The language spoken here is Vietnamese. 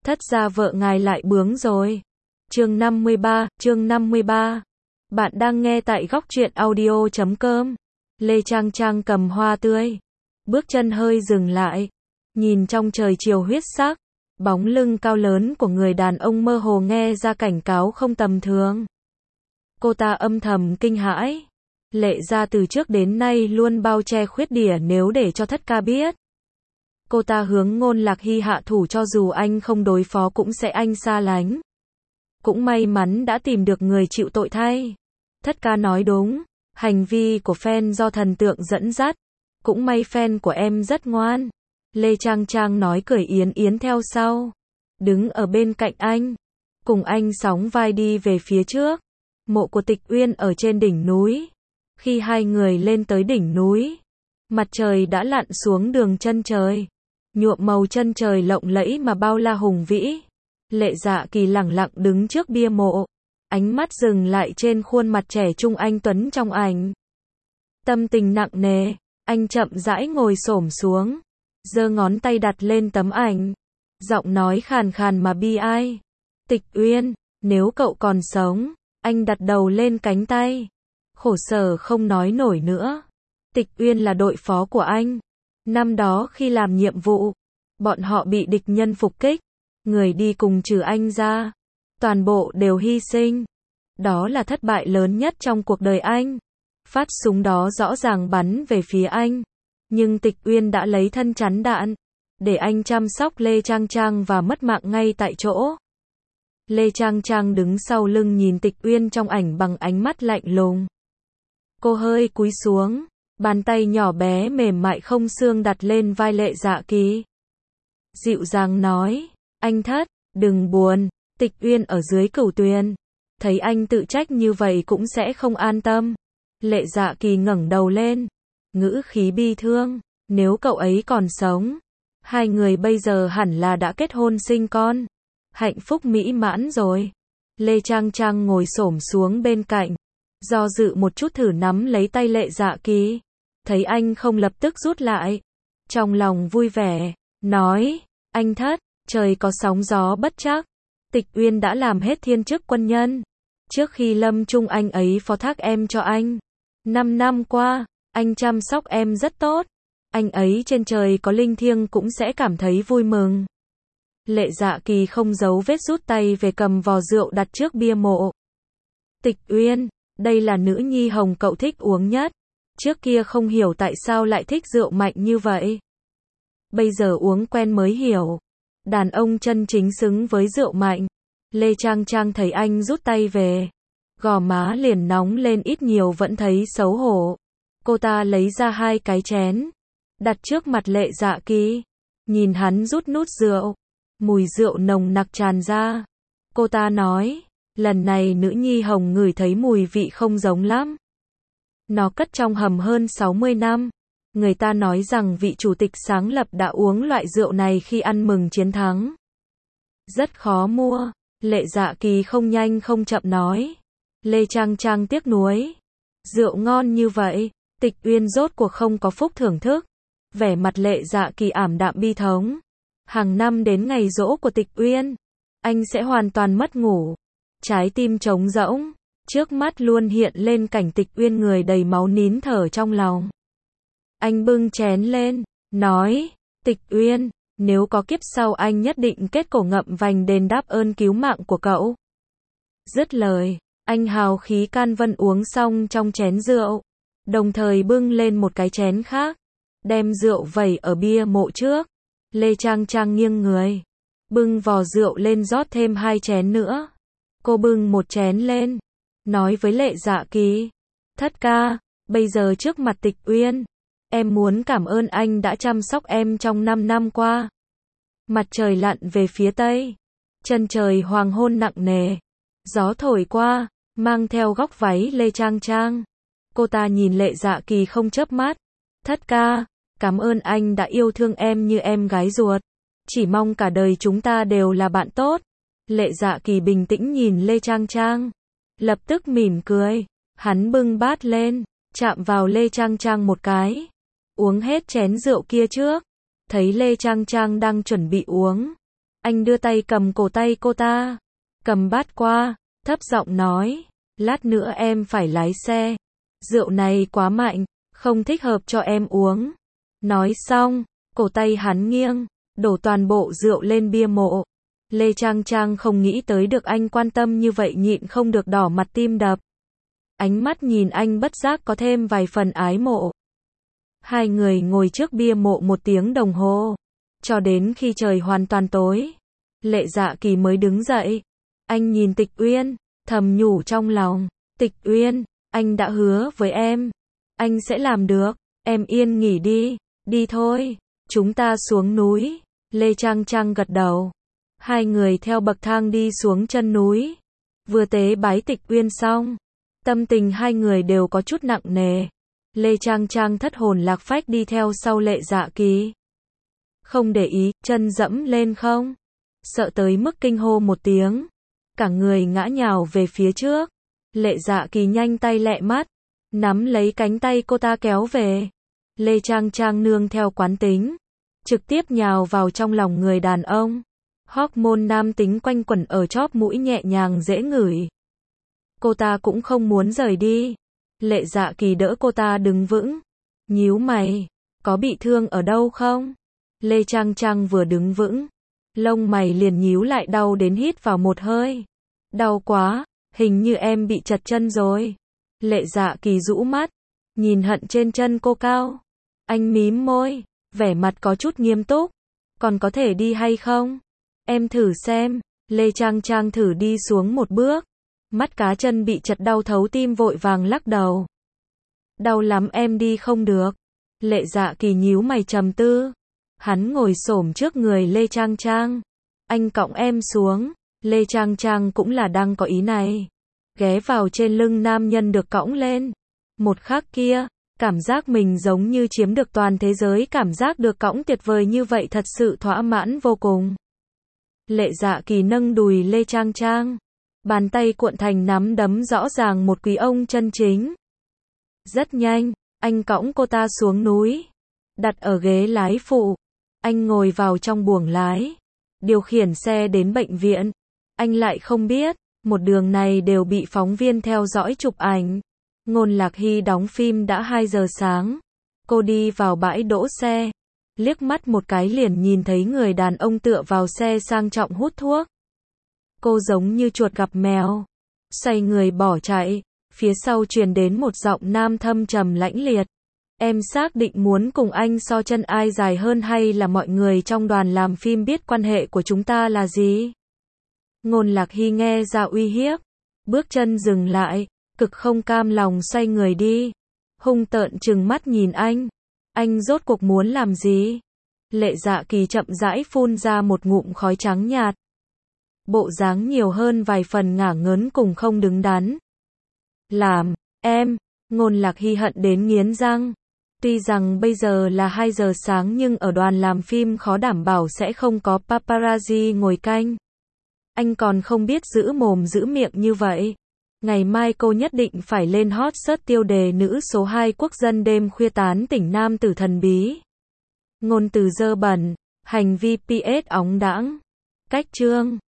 thất gia vợ ngài lại bướng rồi. Chương 53. Bạn đang nghe tại góc truyện audio.com. Lê Trang Trang cầm hoa tươi, bước chân hơi dừng lại, nhìn trong trời chiều huyết sắc, bóng lưng cao lớn của người đàn ông mơ hồ nghe ra cảnh cáo không tầm thường. Cô ta âm thầm kinh hãi. Lệ gia từ trước đến nay luôn bao che khuyết điểm nếu để cho thất ca biết. Cô ta hướng Ngôn Lạc Hy hạ thủ cho dù anh không đối phó cũng sẽ anh xa lánh. Cũng may mắn đã tìm được người chịu tội thay. Thất ca nói đúng, hành vi của fan do thần tượng dẫn dắt. Cũng may fan của em rất ngoan. Lê Trang Trang nói cười yến yến theo sau. Đứng ở bên cạnh anh. Cùng anh sóng vai đi về phía trước. Mộ của Tịch Uyên ở trên đỉnh núi. Khi hai người lên tới đỉnh núi, mặt trời đã lặn xuống đường chân trời. Nhuộm màu chân trời lộng lẫy mà bao la hùng vĩ. Lệ Dạ Kỳ lẳng lặng đứng trước bia mộ. Ánh mắt dừng lại trên khuôn mặt trẻ trung anh tuấn trong ảnh. Tâm tình nặng nề, anh chậm rãi ngồi xổm xuống, giơ ngón tay đặt lên tấm ảnh. Giọng nói khàn khàn mà bi ai. Tịch Uyên, nếu cậu còn sống. Anh đặt đầu lên cánh tay. Khổ sở không nói nổi nữa. Tịch Uyên là đội phó của anh. Năm đó khi làm nhiệm vụ, bọn họ bị địch nhân phục kích. Người đi cùng trừ anh ra, toàn bộ đều hy sinh. Đó là thất bại lớn nhất trong cuộc đời anh. Phát súng đó rõ ràng bắn về phía anh. Nhưng Tịch Uyên đã lấy thân chắn đạn, để anh chăm sóc Lê Trang Trang và mất mạng ngay tại chỗ. Lê Trang Trang đứng sau lưng nhìn Tịch Uyên trong ảnh bằng ánh mắt lạnh lùng. Cô hơi cúi xuống, bàn tay nhỏ bé mềm mại không xương đặt lên vai Lệ Dạ Kỳ. Dịu dàng nói, anh thất, đừng buồn. Tịch Uyên ở dưới cửu tuyền, thấy anh tự trách như vậy cũng sẽ không an tâm. Lệ Dạ Kỳ ngẩng đầu lên, ngữ khí bi thương, nếu cậu ấy còn sống, hai người bây giờ hẳn là đã kết hôn sinh con, hạnh phúc mỹ mãn rồi. Lê Trang Trang ngồi xổm xuống bên cạnh, do dự một chút thử nắm lấy tay Lệ Dạ Kỳ, thấy anh không lập tức rút lại, trong lòng vui vẻ, nói, anh thất, trời có sóng gió bất trắc. Tịch Uyên đã làm hết thiên chức quân nhân. Trước khi lâm chung anh ấy phó thác em cho anh. 5 năm qua, anh chăm sóc em rất tốt. Anh ấy trên trời có linh thiêng cũng sẽ cảm thấy vui mừng. Lệ Dạ Kỳ không giấu vết rút tay về cầm vò rượu đặt trước bia mộ. Tịch Uyên, đây là nữ nhi hồng cậu thích uống nhất. Trước kia không hiểu tại sao lại thích rượu mạnh như vậy. Bây giờ uống quen mới hiểu. Đàn ông chân chính xứng với rượu mạnh. Lê Trang Trang thấy anh rút tay về, gò má liền nóng lên ít nhiều vẫn thấy xấu hổ. Cô ta lấy ra 2 cái chén, đặt trước mặt Lệ Dạ Kỳ, nhìn hắn rút nút rượu, mùi rượu nồng nặc tràn ra. Cô ta nói, lần này nữ nhi hồng ngửi thấy mùi vị không giống lắm. Nó cất trong hầm hơn 60 năm. Người ta nói rằng vị chủ tịch sáng lập đã uống loại rượu này khi ăn mừng chiến thắng. Rất khó mua. Lệ Dạ Kỳ không nhanh không chậm nói. Lê Trang Trang tiếc nuối. Rượu ngon như vậy, Tịch Uyên rốt cuộc không có phúc thưởng thức. Vẻ mặt Lệ Dạ Kỳ ảm đạm bi thống. Hàng năm đến ngày giỗ của Tịch Uyên, anh sẽ hoàn toàn mất ngủ. Trái tim trống rỗng, trước mắt luôn hiện lên cảnh Tịch Uyên người đầy máu nín thở trong lòng. Anh bưng chén lên, nói, Tịch Uyên, nếu có kiếp sau anh nhất định kết cổ ngậm vành đền đáp ơn cứu mạng của cậu. Dứt lời, anh hào khí can vân uống xong trong chén rượu, đồng thời bưng lên một cái chén khác, đem rượu vẩy ở bia mộ trước. Lê Trang Trang nghiêng người, bưng vò rượu lên rót thêm 2 chén nữa. Cô bưng một chén lên, nói với Lệ Dạ Kỳ, thất ca, bây giờ trước mặt Tịch Uyên, em muốn cảm ơn anh đã chăm sóc em trong 5 năm qua. Mặt trời lặn về phía tây, chân trời hoàng hôn nặng nề, gió thổi qua, mang theo góc váy Lê Trang Trang. Cô ta nhìn Lệ Dạ Kỳ không chớp mắt. Thất ca, cảm ơn anh đã yêu thương em như em gái ruột. Chỉ mong cả đời chúng ta đều là bạn tốt. Lệ Dạ Kỳ bình tĩnh nhìn Lê Trang Trang, lập tức mỉm cười. Hắn bưng bát lên, chạm vào Lê Trang Trang một cái. Uống hết chén rượu kia trước. Thấy Lê Trang Trang đang chuẩn bị uống, Anh đưa tay cầm cổ tay cô ta, cầm bát qua, thấp giọng nói, lát nữa em phải lái xe. Rượu này quá mạnh, không thích hợp cho em uống. Nói xong, cổ tay hắn nghiêng, đổ toàn bộ rượu lên bia mộ. Lê Trang Trang không nghĩ tới được anh quan tâm như vậy, nhịn không được đỏ mặt tim đập. Ánh mắt nhìn anh bất giác có thêm vài phần ái mộ. Hai người ngồi trước bia mộ 1 tiếng đồng hồ, cho đến khi trời hoàn toàn tối. Lệ Dạ Kỳ mới đứng dậy. Anh nhìn Tịch Uyên, thầm nhủ trong lòng, Tịch Uyên, anh đã hứa với em, anh sẽ làm được, em yên nghỉ đi, đi thôi, chúng ta xuống núi. Lê Trang Trang gật đầu. Hai người theo bậc thang đi xuống chân núi. Vừa tế bái Tịch Uyên xong, tâm tình hai người đều có chút nặng nề. Lê Trang Trang thất hồn lạc phách đi theo sau Lệ Dạ Kỳ. Không để ý, chân dẫm lên không, sợ tới mức kinh hô một tiếng. Cả người ngã nhào về phía trước. Lệ Dạ Kỳ nhanh tay lẹ mắt, nắm lấy cánh tay cô ta kéo về. Lê Trang Trang nương theo quán tính, trực tiếp nhào vào trong lòng người đàn ông. Hormone nam tính quanh quẩn ở chóp mũi nhẹ nhàng dễ ngửi. Cô ta cũng không muốn rời đi. Lệ Dạ Kỳ đỡ cô ta đứng vững. Nhíu mày, có bị thương ở đâu không? Lê Trang Trang vừa đứng vững, lông mày liền nhíu lại, đau đến hít vào một hơi. Đau quá, hình như em bị chật chân rồi. Lệ Dạ Kỳ rũ mắt, nhìn hận trên chân cô cao. Anh mím môi, vẻ mặt có chút nghiêm túc. Còn có thể đi hay không? Em thử xem. Lê Trang Trang thử đi xuống một bước. Mắt cá chân bị chật đau thấu tim, vội vàng lắc đầu. Đau lắm, em đi không được. Lệ Dạ Kỳ nhíu mày trầm tư. Hắn ngồi xổm trước người Lê Trang Trang. Anh cõng em xuống. Lê Trang Trang cũng là đang có ý này. Ghé vào trên lưng nam nhân được cõng lên. Một khắc kia, cảm giác mình giống như chiếm được toàn thế giới, cảm giác được cõng tuyệt vời như vậy thật sự thỏa mãn vô cùng. Lệ Dạ Kỳ nâng đùi Lê Trang Trang. Bàn tay cuộn thành nắm đấm, rõ ràng một quý ông chân chính. Rất nhanh, anh cõng cô ta xuống núi. Đặt ở ghế lái phụ. Anh ngồi vào trong buồng lái. Điều khiển xe đến bệnh viện. Anh lại không biết, một đường này đều bị phóng viên theo dõi chụp ảnh. Ngôn Lạc Hy đóng phim đã 2 giờ sáng. Cô đi vào bãi đỗ xe. Liếc mắt một cái liền nhìn thấy người đàn ông tựa vào xe sang trọng hút thuốc. Cô giống như chuột gặp mèo. Xoay người bỏ chạy. Phía sau truyền đến một giọng nam thâm trầm lãnh liệt. Em xác định muốn cùng anh so chân ai dài hơn, hay là mọi người trong đoàn làm phim biết quan hệ của chúng ta là gì? Ngôn Lạc Hy nghe ra uy hiếp. Bước chân dừng lại. Cực không cam lòng xoay người đi. Hung tợn trừng mắt nhìn anh. Anh rốt cuộc muốn làm gì? Lệ Dạ Kỳ chậm rãi phun ra một ngụm khói trắng nhạt. Bộ dáng nhiều hơn vài phần ngả ngớn cùng không đứng đắn. Làm, em, Ngôn Lạc Hy hận đến nghiến răng. Tuy rằng bây giờ là 2 giờ sáng nhưng ở đoàn làm phim khó đảm bảo sẽ không có paparazzi ngồi canh. Anh còn không biết giữ mồm giữ miệng như vậy. Ngày mai cô nhất định phải lên hot search tiêu đề nữ số 2 quốc dân đêm khuya tán tỉnh nam tử thần bí. Ngôn từ dơ bẩn, hành vi PS óng đãng. Cách chương